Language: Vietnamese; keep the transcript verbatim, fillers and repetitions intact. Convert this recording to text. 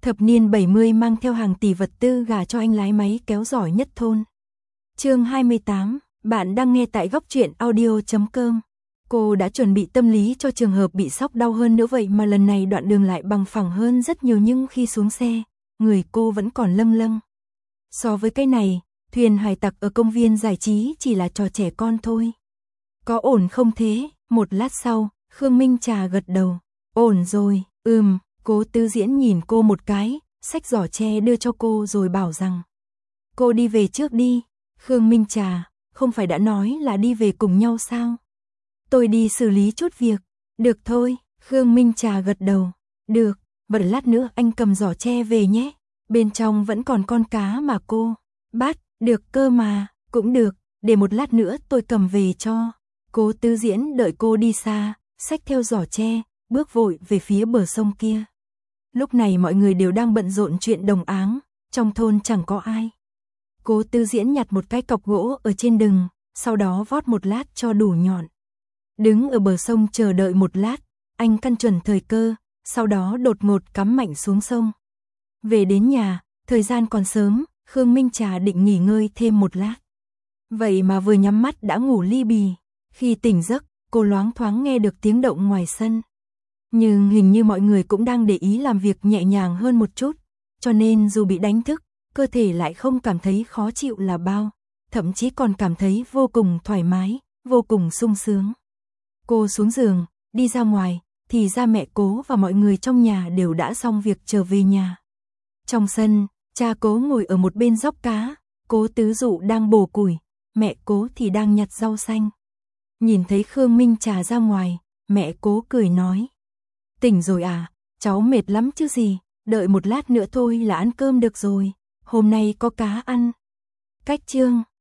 Thập niên bảy mươi mang theo hàng tỷ vật tư gả cho anh lái máy kéo giỏi nhất thôn. Chương hai mươi tám, bạn đang nghe tại góc truyện audio chấm com. Cô đã chuẩn bị tâm lý cho trường hợp bị sốc đau hơn nữa vậy mà lần này đoạn đường lại bằng phẳng hơn rất nhiều, nhưng khi xuống xe, người cô vẫn còn lâng lâng. So với cái này, thuyền hải tặc ở công viên giải trí chỉ là trò trẻ con thôi. Có ổn không thế? Một lát sau, Khương Minh Trà gật đầu. Ổn rồi, ừm, Cố Tứ Diễn nhìn cô một cái, xách giỏ tre đưa cho cô rồi bảo rằng. Cô đi về trước đi. Khương Minh Trà, không phải đã nói là đi về cùng nhau sao? Tôi đi xử lý chút việc. Được thôi, Khương Minh Trà gật đầu. Được, vậy lát nữa anh cầm giỏ tre về nhé. Bên trong vẫn còn con cá mà cô bắt, được cơ mà, cũng được, để một lát nữa tôi cầm về cho. Cố Tứ Diễn đợi cô đi xa, xách theo giỏ tre, bước vội về phía bờ sông kia. Lúc này mọi người đều đang bận rộn chuyện đồng áng, trong thôn chẳng có ai. Cố Tứ Diễn nhặt một cái cọc gỗ ở trên đừng, sau đó vót một lát cho đủ nhọn. Đứng ở bờ sông chờ đợi một lát, anh căn chuẩn thời cơ, sau đó đột ngột cắm mạnh xuống sông. Về đến nhà, thời gian còn sớm, Khương Minh Trà định nghỉ ngơi thêm một lát. Vậy mà vừa nhắm mắt đã ngủ li bì. Khi tỉnh giấc, cô loáng thoáng nghe được tiếng động ngoài sân. Nhưng hình như mọi người cũng đang để ý làm việc nhẹ nhàng hơn một chút, cho nên dù bị đánh thức, cơ thể lại không cảm thấy khó chịu là bao, thậm chí còn cảm thấy vô cùng thoải mái, vô cùng sung sướng. Cô xuống giường, đi ra ngoài, thì ra mẹ Cố và mọi người trong nhà đều đã xong việc trở về nhà. Trong sân, cha Cố ngồi ở một bên dóc cá, Cố Tứ Dụ đang bổ củi, mẹ Cố thì đang nhặt rau xanh. Nhìn thấy Khương Minh Trà ra ngoài, mẹ Cố cười nói. Tỉnh rồi à, cháu mệt lắm chứ gì, đợi một lát nữa thôi là ăn cơm được rồi, hôm nay có cá ăn. Cách chương